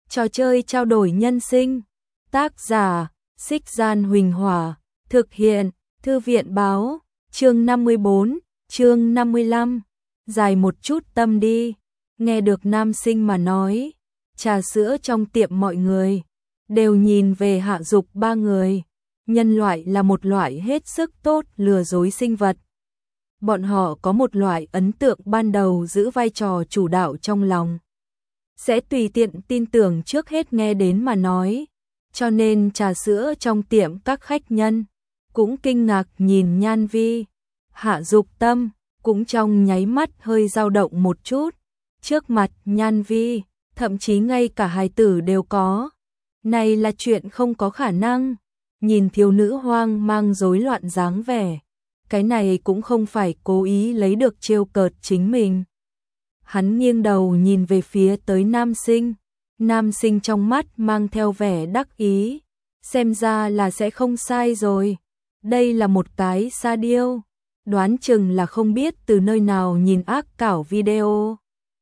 Trò chơi trao đổi nhân sinh. Tác giả, Xích Gian Huỳnh Hỏa. Thực hiện, Thư viện Báo. Chương 54, chương 55. Dài một chút tâm đi. Nghe được nam sinh mà nói, trà sữa trong tiệm mọi người đều nhìn về Hạ Dục ba người. Nhân loại là một loại hết sức tốt lừa dối sinh vật. Bọn họ có một loại ấn tượng ban đầu giữ vai trò chủ đạo trong lòng. Sẽ tùy tiện tin tưởng trước hết nghe đến mà nói. Cho nên trà sữa trong tiệm các khách nhân cũng kinh ngạc nhìn Nhan Vi. Hạ Dục tâm cũng trong nháy mắt hơi dao động một chút. Trước mặt Nhan Vi, thậm chí ngay cả hài tử đều có. Này là chuyện không có khả năng. Nhìn thiếu nữ hoang mang rối loạn dáng vẻ, cái này cũng không phải cố ý lấy được trêu cợt chính mình. Hắn nghiêng đầu nhìn về phía tới nam sinh. Nam sinh trong mắt mang theo vẻ đắc ý. Xem ra là sẽ không sai rồi. Đây là một cái sa điêu. Đoán chừng là không biết từ nơi nào nhìn ác cảo video.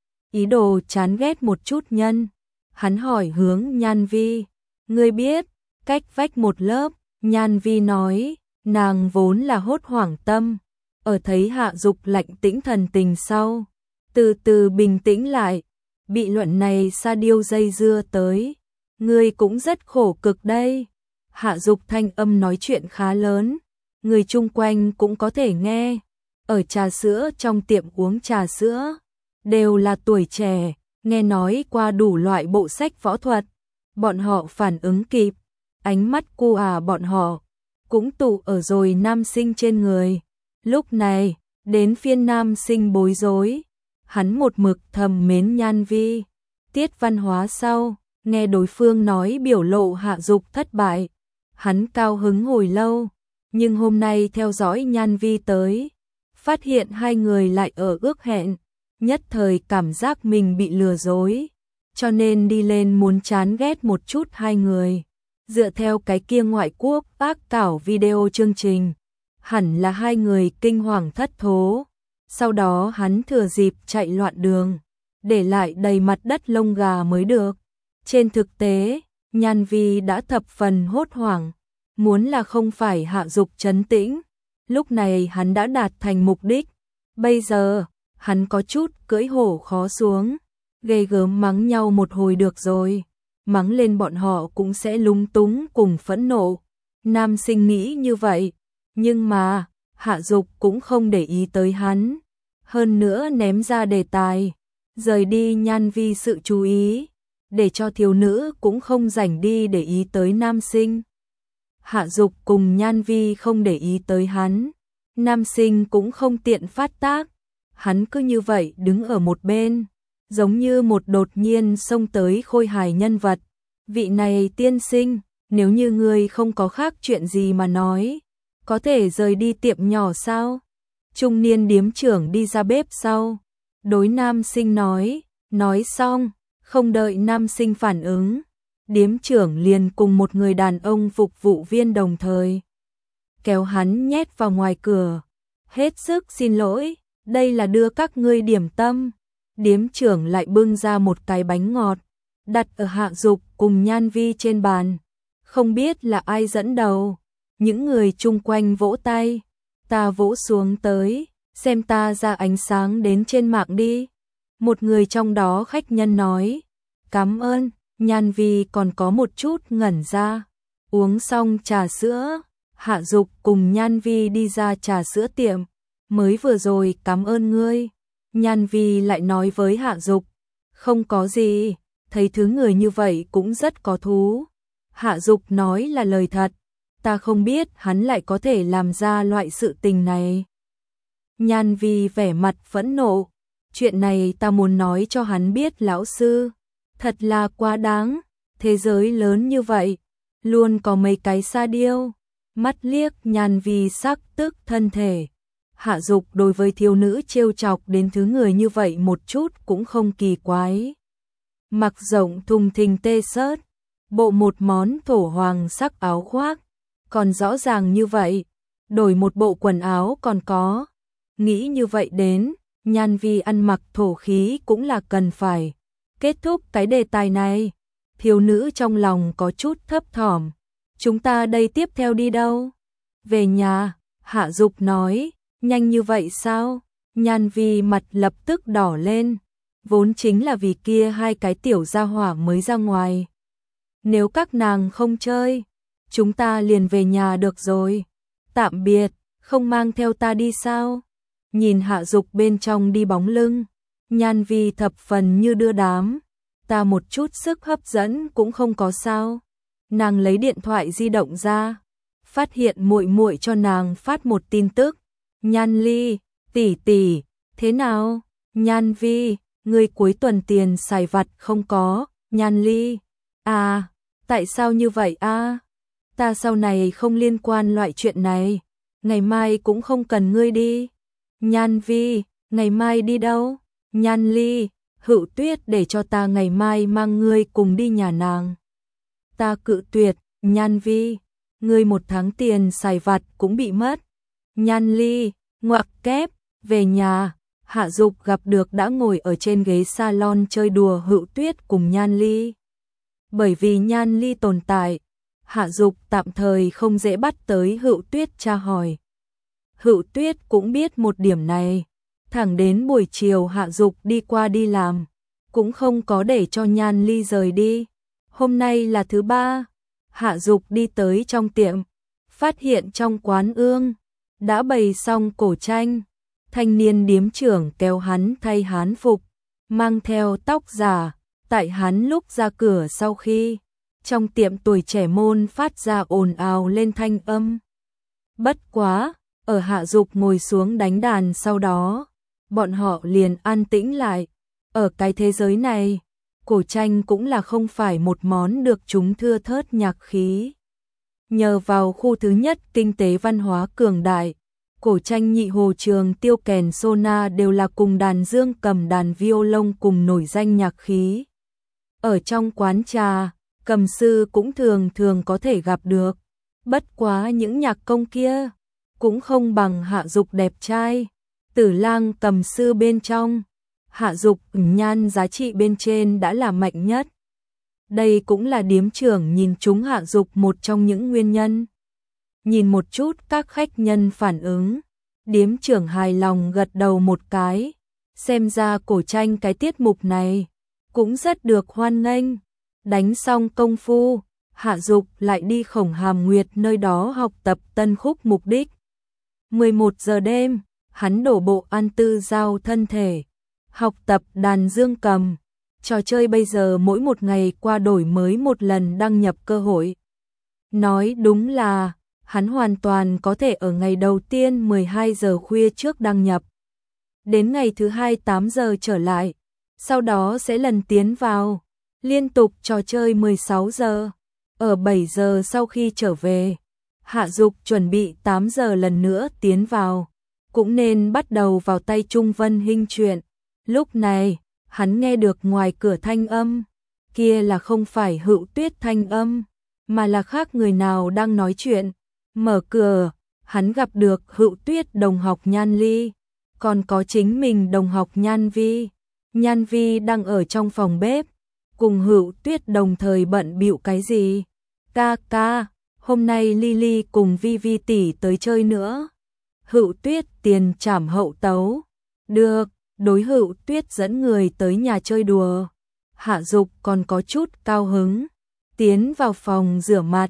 Ý đồ chán ghét một chút nhân. Hắn hỏi hướng Nhan Vi. Ngươi biết, cách vách một lớp. Nhan Vi nói, nàng vốn là hốt hoảng tâm. Ở thấy Hạ Dục lạnh tĩnh thần tình sau, từ từ bình tĩnh lại. Bị luận này sa điêu dây dưa tới. Ngươi cũng rất khổ cực đây. Hạ Dục thanh âm nói chuyện khá lớn. Người chung quanh cũng có thể nghe. Ở trà sữa trong tiệm uống trà sữa, đều là tuổi trẻ, nghe nói qua đủ loại bộ sách võ thuật. Bọn họ phản ứng kịp. Ánh mắt cu bọn họ cũng tụ ở rồi nam sinh trên người. Lúc này, đến phiên nam sinh bối rối. Hắn một mực thầm mến Nhan Vi. Tiết văn hóa sau, nghe đối phương nói biểu lộ Hạ Dục thất bại. Hắn cao hứng hồi lâu, nhưng hôm nay theo dõi Nhan Vi tới, phát hiện hai người lại ở ước hẹn, nhất thời cảm giác mình bị lừa dối, cho nên đi lên muốn chán ghét một chút hai người. Dựa theo cái kia ngoại quốc ác cảo video chương trình, hẳn là hai người kinh hoàng thất thố. Sau đó hắn thừa dịp chạy loạn đường, để lại đầy mặt đất lông gà mới được. Trên thực tế, Nhan Vi đã thập phần hốt hoảng, muốn là không phải Hạ Dục trấn tĩnh, lúc này hắn đã đạt thành mục đích. Bây giờ, hắn có chút cưỡi hổ khó xuống, ghê gớm mắng nhau một hồi được rồi. Mắng lên bọn họ cũng sẽ lúng túng cùng phẫn nộ. Nam sinh nghĩ như vậy, nhưng mà Hạ Dục cũng không để ý tới hắn, hơn nữa ném ra đề tài, rời đi Nhan Vi sự chú ý, để cho thiếu nữ cũng không rảnh đi để ý tới nam sinh. Hạ Dục cùng Nhan Vi không để ý tới hắn, nam sinh cũng không tiện phát tác, hắn cứ như vậy đứng ở một bên, giống như một đột nhiên xông tới khôi hài nhân vật. Vị này tiên sinh, nếu như ngươi không có khác chuyện gì mà nói, có thể rời đi tiệm nhỏ sao? Trung niên điếm trưởng đi ra bếp sau, đối nam sinh nói xong, không đợi nam sinh phản ứng, điếm trưởng liền cùng một người đàn ông phục vụ viên đồng thời kéo hắn nhét vào ngoài cửa. Hết sức xin lỗi, đây là đưa các ngươi điểm tâm. Điếm trưởng lại bưng ra một cái bánh ngọt, đặt ở Hạ Dục cùng Nhan Vi trên bàn. Không biết là ai dẫn đầu, những người chung quanh vỗ tay, ta vỗ xuống tới, xem ta ra ánh sáng đến trên mạng đi. Một người trong đó khách nhân nói, cảm ơn. Nhan Vi còn có một chút ngẩn ra. Uống xong trà sữa, Hạ Dục cùng Nhan Vi đi ra trà sữa tiệm. Mới vừa rồi cảm ơn ngươi. Nhan Vi lại nói với Hạ Dục, không có gì, thấy thứ người như vậy cũng rất có thú. Hạ Dục nói là lời thật, ta không biết hắn lại có thể làm ra loại sự tình này. Nhan Vi vẻ mặt phẫn nộ, chuyện này ta muốn nói cho hắn biết lão sư, thật là quá đáng, thế giới lớn như vậy, luôn có mấy cái sa điêu. Mắt liếc Nhan Vi sắc tức thân thể. Hạ Dục đối với thiếu nữ trêu chọc đến thứ người như vậy một chút cũng không kỳ quái. Mặc rộng thùng thình tê sớt, bộ một món thổ hoàng sắc áo khoác, còn rõ ràng như vậy, đổi một bộ quần áo còn có. Nghĩ như vậy đến, Nhan Vi ăn mặc thổ khí cũng là cần phải kết thúc cái đề tài này. Thiếu nữ trong lòng có chút thấp thỏm. Chúng ta đây tiếp theo đi đâu? Về nhà, Hạ Dục nói. Nhanh như vậy sao? Nhan Vi mặt lập tức đỏ lên. Vốn chính là vì kia hai cái tiểu gia hỏa mới ra ngoài. Nếu các nàng không chơi, chúng ta liền về nhà được rồi. Tạm biệt, không mang theo ta đi sao? Nhìn Hạ Dục bên trong đi bóng lưng, Nhan Vi thập phần như đưa đám. Ta một chút sức hấp dẫn cũng không có sao. Nàng lấy điện thoại di động ra, phát hiện muội muội cho nàng phát một tin tức. Nhan Ly, tỷ tỷ, thế nào? Nhan Vi, ngươi cuối tuần tiền xài vặt không có. Nhan Ly, à, tại sao như vậy a? Ta sau này không liên quan loại chuyện này, ngày mai cũng không cần ngươi đi. Nhan Vi, ngày mai đi đâu? Nhan Ly, Hữu Tuyết để cho ta ngày mai mang ngươi cùng đi nhà nàng. Ta cự tuyệt. Nhan Vi, ngươi 1 tháng tiền xài vặt cũng bị mất. Nhan Ly, ngoặc kép, về nhà. Hạ Dục gặp được đã ngồi ở trên ghế salon chơi đùa Hữu Tuyết cùng Nhan Ly. Bởi vì Nhan Ly tồn tại, Hạ Dục tạm thời không dễ bắt tới Hữu Tuyết tra hỏi. Hữu Tuyết cũng biết một điểm này, thẳng đến buổi chiều Hạ Dục đi qua đi làm, cũng không có để cho Nhan Ly rời đi. Hôm nay là thứ 3, Hạ Dục đi tới trong tiệm, phát hiện trong quán ương đã bày xong cổ tranh. Thanh niên điếm trưởng kéo hắn thay hán phục, mang theo tóc giả, tại hắn lúc ra cửa sau khi trong tiệm tuổi trẻ môn phát ra ồn ào lên thanh âm. Bất quá, ở Hạ Dục ngồi xuống đánh đàn sau đó, bọn họ liền an tĩnh lại. Ở cái thế giới này, cổ tranh cũng là không phải một món được chúng thưa thớt nhạc khí. Nhờ vào khu thứ nhất kinh tế văn hóa cường đại, cổ tranh Nhị Hồ Trường Tiêu kèn sona đều là cùng đàn dương cầm đàn violon cùng nổi danh nhạc khí. Ở trong quán trà, cầm sư cũng thường thường có thể gặp được. Bất quá những nhạc công kia cũng không bằng Hạ Dục đẹp trai. Tử Lang cầm sư bên trong, Hạ Dục nhan giá trị bên trên đã là mạnh nhất. Đây cũng là điếm trưởng nhìn chúng Hạ Dục một trong những nguyên nhân. Nhìn một chút các khách nhân phản ứng, điếm trưởng hài lòng gật đầu một cái. Xem ra cổ tranh cái tiết mục này cũng rất được hoan nghênh. Đánh xong công phu, Hạ Dục lại đi Khổng Hàm Nguyệt nơi đó học tập tân khúc mục đích. 11 giờ đêm, hắn đổ bộ ăn tư giao thân thể, học tập đàn dương cầm. Trò chơi bây giờ mỗi một ngày qua đổi mới một lần đăng nhập cơ hội. Nói đúng là, hắn hoàn toàn có thể ở ngày đầu tiên 12 giờ khuya trước đăng nhập. Đến ngày thứ 2 8 giờ trở lại, sau đó sẽ lần tiến vào. Liên tục trò chơi 16 giờ. Ở 7 giờ sau khi trở về, Hạ Dục chuẩn bị 8 giờ lần nữa tiến vào. Cũng nên bắt đầu vào tay Trung Vân Hinh chuyện. Lúc này, hắn nghe được ngoài cửa thanh âm. Kia là không phải Hữu Tuyết thanh âm, mà là khác người nào đang nói chuyện. Mở cửa, hắn gặp được Hữu Tuyết đồng học Nhan Ly, còn có chính mình đồng học Nhan Vi. Nhan Vi đang ở trong phòng bếp, cùng Hữu Tuyết đồng thời bận bịu cái gì. Ca ca, hôm nay Lily cùng Vi Vi tỷ tới chơi nữa. Hữu Tuyết tiền trảm hậu tấu. Được, đối Hữu Tuyết dẫn người tới nhà chơi đùa. Hạ Dục còn có chút cao hứng. Tiến vào phòng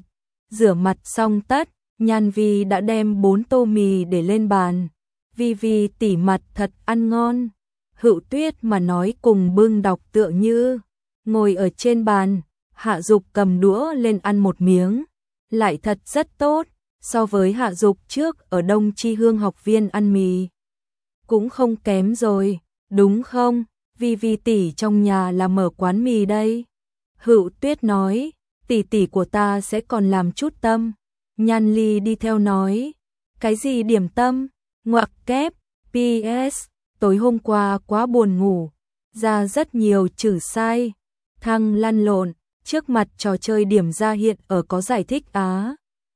rửa mặt xong tất, Nhan Vi đã đem 4 tô mì để lên bàn. Vi Vi tỉ mặt thật ăn ngon. Hữu Tuyết mà nói cùng bưng đọc tựa như. Ngồi ở trên bàn, Hạ Dục cầm đũa lên ăn một miếng. Lại thật rất tốt, so với Hạ Dục trước ở Đông Chi Hương học viên ăn mì. Cũng không kém rồi, đúng không? Vi Vi tỷ trong nhà là mở quán mì đây. Hữu Tuyết nói, tỷ tỷ của ta sẽ còn làm chút tâm. Nhan Ly đi theo nói, cái gì điểm tâm? Ngoặc kép, PS, tối hôm qua quá buồn ngủ, ra rất nhiều chữ sai, thăng lăn lộn, trước mặt trò chơi điểm ra hiện ở có giải thích á.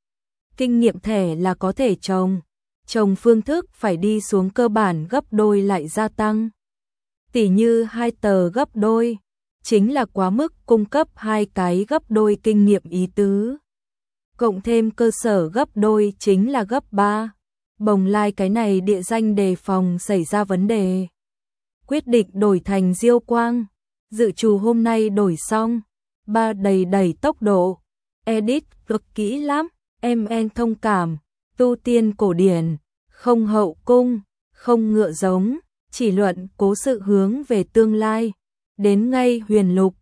Kinh nghiệm thẻ là có thể trồng phương thức phải đi xuống cơ bản gấp đôi lại gia tăng. Tỉ như 2 tờ gấp đôi, chính là quá mức cung cấp hai cái gấp đôi kinh nghiệm ý tứ. Cộng thêm cơ sở gấp đôi chính là gấp 3. Bồng lai cái này địa danh đề phòng xảy ra vấn đề. Quyết định đổi thành Diêu Quang. Dự trù hôm nay đổi xong. Ba đẩy tốc độ. Edit cực kỹ lắm. MN thông cảm. Tu tiên cổ điển. Không hậu cung. Không ngựa giống. Chỉ luận cố sự hướng về tương lai. Đến ngay huyền lục.